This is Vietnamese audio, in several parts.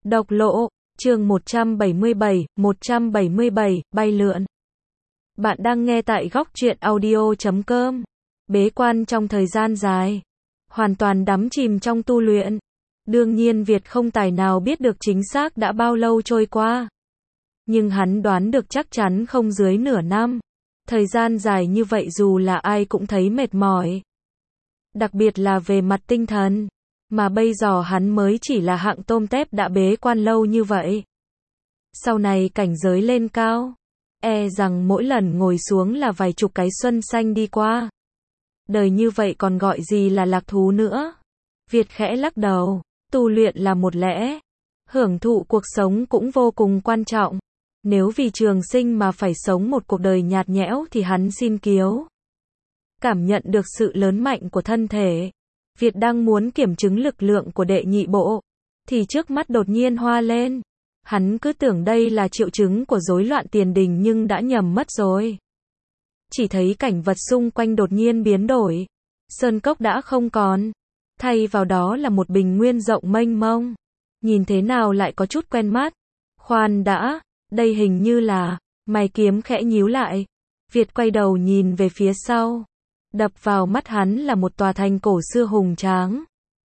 Độc lộ, chương 177, bay lượn. Bạn đang nghe tại góc truyện audio.com. Bế quan trong thời gian dài, hoàn toàn đắm chìm trong tu luyện. Đương nhiên Việt không tài nào biết được chính xác đã bao lâu trôi qua. Nhưng hắn đoán được chắc chắn không dưới nửa năm. Thời gian dài như vậy dù là ai cũng thấy mệt mỏi. Đặc biệt là về mặt tinh thần. Mà bây giờ hắn mới chỉ là hạng tôm tép đã bế quan lâu như vậy. Sau này cảnh giới lên cao, e rằng mỗi lần ngồi xuống là vài chục cái xuân xanh đi qua. Đời như vậy còn gọi gì là lạc thú nữa. Việt khẽ lắc đầu, tu luyện là một lẽ, hưởng thụ cuộc sống cũng vô cùng quan trọng. Nếu vì trường sinh mà phải sống một cuộc đời nhạt nhẽo thì hắn xin kiếu. Cảm nhận được sự lớn mạnh của thân thể, Việt đang muốn kiểm chứng lực lượng của đệ nhị bộ, thì trước mắt đột nhiên hoa lên. Hắn cứ tưởng đây là triệu chứng của rối loạn tiền đình nhưng đã nhầm mất rồi. Chỉ thấy cảnh vật xung quanh đột nhiên biến đổi. Sơn cốc đã không còn. Thay vào đó là một bình nguyên rộng mênh mông. Nhìn thế nào lại có chút quen mắt. Khoan đã, đây hình như là... Mày kiếm khẽ nhíu lại. Việt quay đầu nhìn về phía sau. Đập vào mắt hắn là một tòa thành cổ xưa hùng tráng.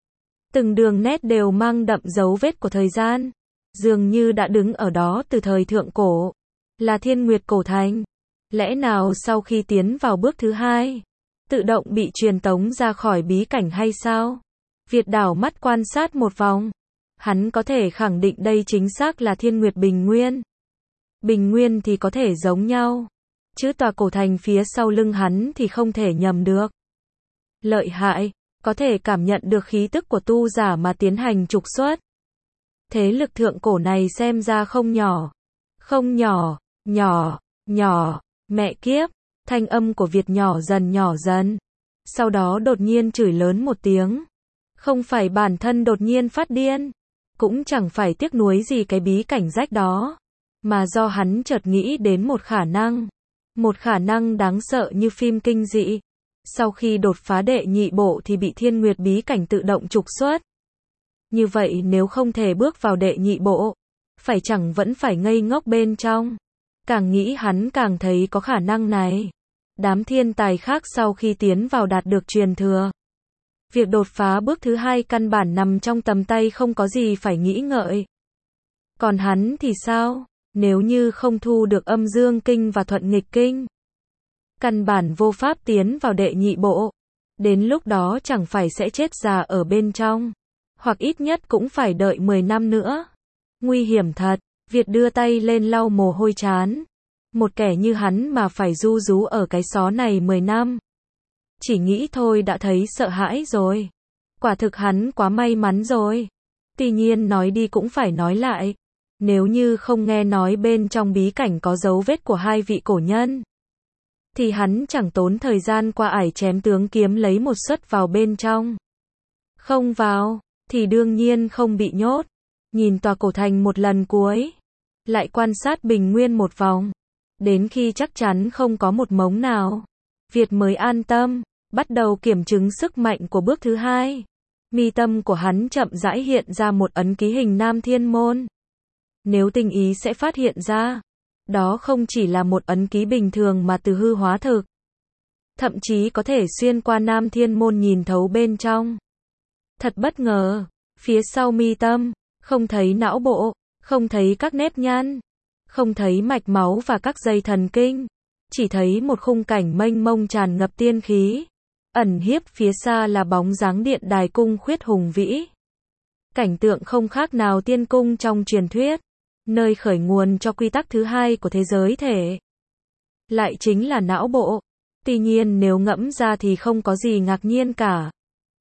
Từng đường nét đều mang đậm dấu vết của thời gian. Dường như đã đứng ở đó từ thời thượng cổ. Là Thiên Nguyệt Cổ Thành. Lẽ nào sau khi tiến vào bước thứ hai, tự động bị truyền tống ra khỏi bí cảnh hay sao? Việt đảo mắt quan sát một vòng. Hắn có thể khẳng định đây chính xác là Thiên Nguyệt Bình Nguyên. Bình Nguyên thì có thể giống nhau. Chứ tòa cổ thành phía sau lưng hắn thì không thể nhầm được. Lợi hại, có thể cảm nhận được khí tức của tu giả mà tiến hành trục xuất. Thế lực thượng cổ này xem ra không nhỏ. Không nhỏ, nhỏ, mẹ kiếp, thanh âm của Việt nhỏ dần. Sau đó đột nhiên chửi lớn một tiếng. Không phải bản thân đột nhiên phát điên, cũng chẳng phải tiếc nuối gì cái bí cảnh rách đó, mà do hắn chợt nghĩ đến một khả năng. Một khả năng đáng sợ như phim kinh dị. Sau khi đột phá đệ nhị bộ thì bị Thiên Nguyệt bí cảnh tự động trục xuất. Như vậy nếu không thể bước vào đệ nhị bộ, phải chẳng vẫn phải ngây ngốc bên trong. Càng nghĩ hắn càng thấy có khả năng này. Đám thiên tài khác sau khi tiến vào đạt được truyền thừa. Việc đột phá bước thứ hai căn bản nằm trong tầm tay không có gì phải nghĩ ngợi. Còn hắn thì sao? Nếu như không thu được âm dương kinh và thuận nghịch kinh, căn bản vô pháp tiến vào đệ nhị bộ. Đến lúc đó chẳng phải sẽ chết già ở bên trong, hoặc ít nhất cũng phải đợi 10 năm nữa. Nguy hiểm thật. Việt đưa tay lên lau mồ hôi trán. Một kẻ như hắn mà phải ru rú ở cái xó này 10 năm. Chỉ nghĩ thôi đã thấy sợ hãi rồi. Quả thực hắn quá may mắn rồi. Tuy nhiên nói đi cũng phải nói lại. Nếu như không nghe nói bên trong bí cảnh có dấu vết của hai vị cổ nhân, thì hắn chẳng tốn thời gian qua ải chém tướng kiếm lấy một suất vào bên trong. Không vào, thì đương nhiên không bị nhốt. Nhìn tòa cổ thành một lần cuối, lại quan sát bình nguyên một vòng. Đến khi chắc chắn không có một mống nào, Việt mới an tâm, bắt đầu kiểm chứng sức mạnh của bước thứ hai. Mi tâm của hắn chậm rãi hiện ra một ấn ký hình Nam Thiên Môn. Nếu tinh ý sẽ phát hiện ra, đó không chỉ là một ấn ký bình thường mà từ hư hóa thực. Thậm chí có thể xuyên qua Nam Thiên Môn nhìn thấu bên trong. Thật bất ngờ, phía sau mi tâm, không thấy não bộ, không thấy các nếp nhăn, không thấy mạch máu và các dây thần kinh. Chỉ thấy một khung cảnh mênh mông tràn ngập tiên khí. Ẩn hiếp phía xa là bóng dáng điện đài cung khuyết hùng vĩ. Cảnh tượng không khác nào tiên cung trong truyền thuyết. Nơi khởi nguồn cho quy tắc thứ hai của thế giới thể. Lại chính là não bộ. Tuy nhiên nếu ngẫm ra thì không có gì ngạc nhiên cả.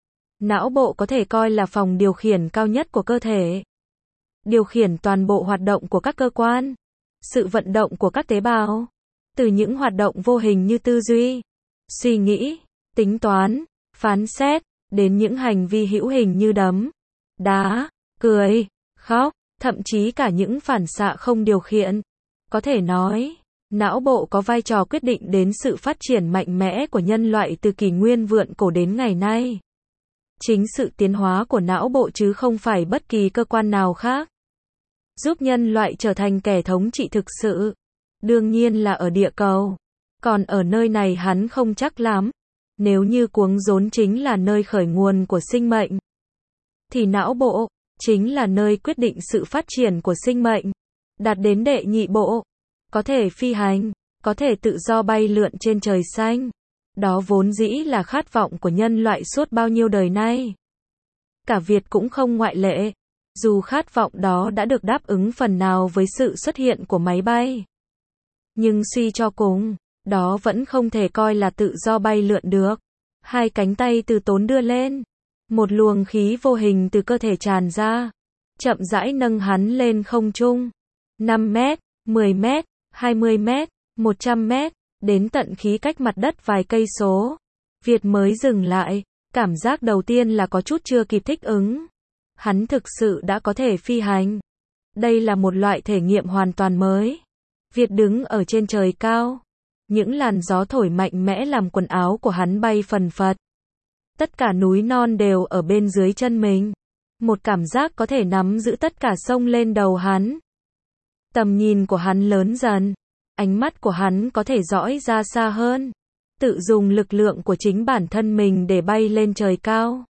Não bộ có thể coi là phòng điều khiển cao nhất của cơ thể. Điều khiển toàn bộ hoạt động của các cơ quan. Sự vận động của các tế bào. Từ những hoạt động vô hình như tư duy, suy nghĩ, tính toán, phán xét, đến những hành vi hữu hình như đấm, đá, cười, khóc, thậm chí cả những phản xạ không điều khiển. Có thể nói, não bộ có vai trò quyết định đến sự phát triển mạnh mẽ của nhân loại từ kỷ nguyên vượn cổ đến ngày nay. Chính sự tiến hóa của não bộ chứ không phải bất kỳ cơ quan nào khác. giúp nhân loại trở thành kẻ thống trị thực sự. Đương nhiên là ở địa cầu. Còn ở nơi này hắn không chắc lắm. Nếu như cuống rốn chính là nơi khởi nguồn của sinh mệnh, thì não bộ chính là nơi quyết định sự phát triển của sinh mệnh. Đạt đến đệ nhị bộ, có thể phi hành, có thể tự do bay lượn trên trời xanh. Đó vốn dĩ là khát vọng của nhân loại suốt bao nhiêu đời nay. Cả Việt cũng không ngoại lệ. Dù khát vọng đó đã được đáp ứng phần nào với sự xuất hiện của máy bay, nhưng suy cho cùng, đó vẫn không thể coi là tự do bay lượn được. Hai cánh tay từ tốn đưa lên. Một luồng khí vô hình từ cơ thể tràn ra, chậm rãi nâng hắn lên không trung. 5 mét, 10 mét, 20 mét, 100 mét, đến tận khí cách mặt đất vài cây số. Việt mới dừng lại. Cảm giác đầu tiên là có chút chưa kịp thích ứng. Hắn thực sự đã có thể phi hành. Đây là một loại thể nghiệm hoàn toàn mới. Việt đứng ở trên trời cao. Những làn gió thổi mạnh mẽ làm quần áo của hắn bay phần phật. Tất cả núi non đều ở bên dưới chân mình. Một cảm giác có thể nắm giữ tất cả sông lên đầu hắn. Tầm nhìn của hắn lớn dần. Ánh mắt của hắn có thể dõi ra xa hơn. Tự dùng lực lượng của chính bản thân mình để bay lên trời cao.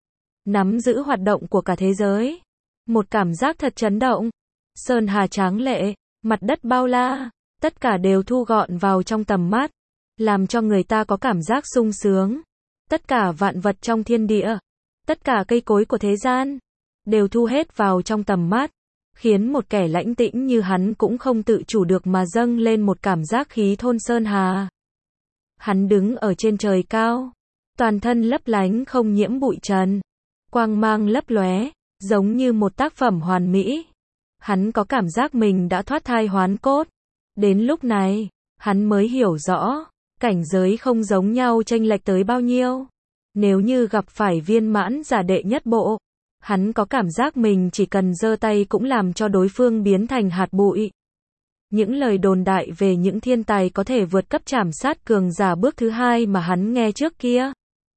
Nắm giữ hoạt động của cả thế giới. Một cảm giác thật chấn động. Sơn hà tráng lệ, mặt đất bao la, tất cả đều thu gọn vào trong tầm mắt, làm cho người ta có cảm giác sung sướng. Tất cả vạn vật trong thiên địa, tất cả cây cối của thế gian, đều thu hết vào trong tầm mắt, khiến một kẻ lãnh tĩnh như hắn cũng không tự chủ được mà dâng lên một cảm giác khí thôn sơn hà. Hắn đứng ở trên trời cao, toàn thân lấp lánh không nhiễm bụi trần, quang mang lấp lóe, giống như một tác phẩm hoàn mỹ. Hắn có cảm giác mình đã thoát thai hoán cốt. Đến lúc này, hắn mới hiểu rõ, cảnh giới không giống nhau chênh lệch tới bao nhiêu. Nếu như gặp phải viên mãn giả đệ nhất bộ, hắn có cảm giác mình chỉ cần giơ tay cũng làm cho đối phương biến thành hạt bụi. Những lời đồn đại về những thiên tài có thể vượt cấp trảm sát cường giả bước thứ hai mà hắn nghe trước kia.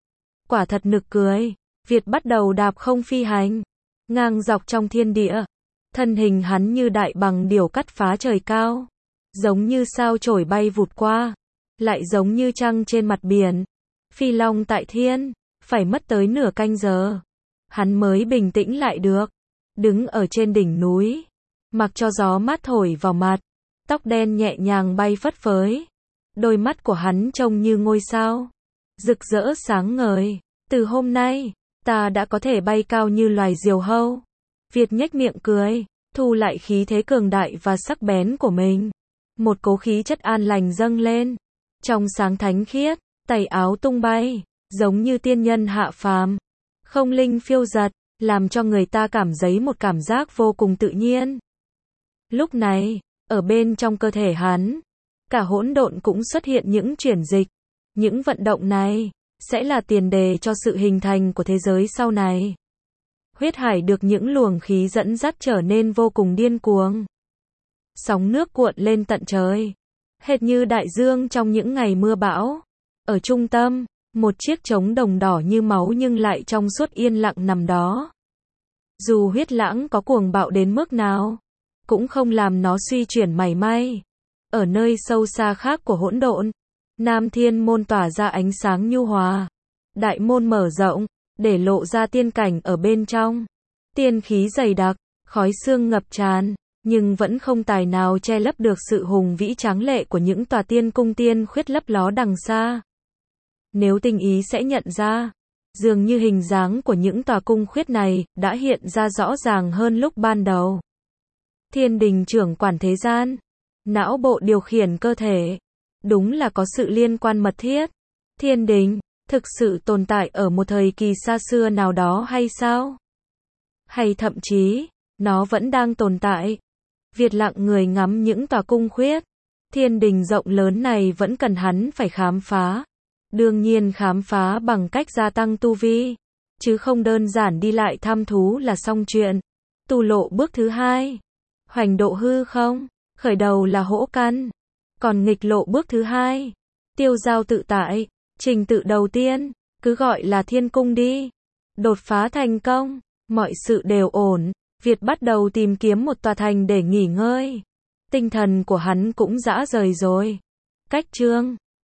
Quả thật nực cười. Việt bắt đầu đạp không phi hành, ngang dọc trong thiên địa. Thân hình hắn như đại bằng điểu cắt phá trời cao, giống như sao chổi bay vụt qua, lại giống như trăng trên mặt biển. Phi long tại thiên, phải mất tới nửa canh giờ, hắn mới bình tĩnh lại được. Đứng ở trên đỉnh núi, mặc cho gió mát thổi vào mặt, tóc đen nhẹ nhàng bay phất phới. Đôi mắt của hắn trông như ngôi sao, rực rỡ sáng ngời. Từ hôm nay, ta đã có thể bay cao như loài diều hâu. Việt nhếch miệng cười, thu lại khí thế cường đại và sắc bén của mình. Một cỗ khí chất an lành dâng lên, trong sáng thánh khiết, tay áo tung bay, giống như tiên nhân hạ phàm. Không linh phiêu dật, làm cho người ta cảm thấy một cảm giác vô cùng tự nhiên. Lúc này, ở bên trong cơ thể hắn, cả hỗn độn cũng xuất hiện những chuyển dịch. Những vận động này sẽ là tiền đề cho sự hình thành của thế giới sau này. Huyết hải được những luồng khí dẫn dắt trở nên vô cùng điên cuồng. Sóng nước cuộn lên tận trời, hệt như đại dương trong những ngày mưa bão. Ở trung tâm, một chiếc trống đồng đỏ như máu nhưng lại trong suốt yên lặng nằm đó. Dù huyết lãng có cuồng bạo đến mức nào, cũng không làm nó suy chuyển mảy may. Ở nơi sâu xa khác của hỗn độn, Nam Thiên Môn tỏa ra ánh sáng nhu hòa. Đại môn mở rộng, để lộ ra tiên cảnh ở bên trong. Tiên khí dày đặc, khói sương ngập tràn, nhưng vẫn không tài nào che lấp được sự hùng vĩ tráng lệ của những tòa tiên cung tiên khuyết lấp ló đằng xa. Nếu tinh ý sẽ nhận ra, dường như hình dáng của những tòa cung khuyết này đã hiện ra rõ ràng hơn lúc ban đầu. Thiên đình trưởng quản thế gian, não bộ điều khiển cơ thể. Đúng là có sự liên quan mật thiết. Thiên đình thực sự tồn tại ở một thời kỳ xa xưa nào đó hay sao? Hay thậm chí, nó vẫn đang tồn tại? Việt lặng người ngắm những tòa cung khuyết. Thiên đình rộng lớn này vẫn cần hắn phải khám phá. Đương nhiên khám phá bằng cách gia tăng tu vi, chứ không đơn giản đi lại thăm thú là xong chuyện. Tu lộ bước thứ hai, hoành độ hư không, khởi đầu là hỗ căn. Còn nghịch lộ bước thứ hai, tiêu giao tự tại. Trình tự đầu tiên, cứ gọi là thiên cung đi. Đột phá thành công, mọi sự đều ổn. Việt bắt đầu tìm kiếm một tòa thành để nghỉ ngơi. Tinh thần của hắn cũng rã rời rồi. Cách chương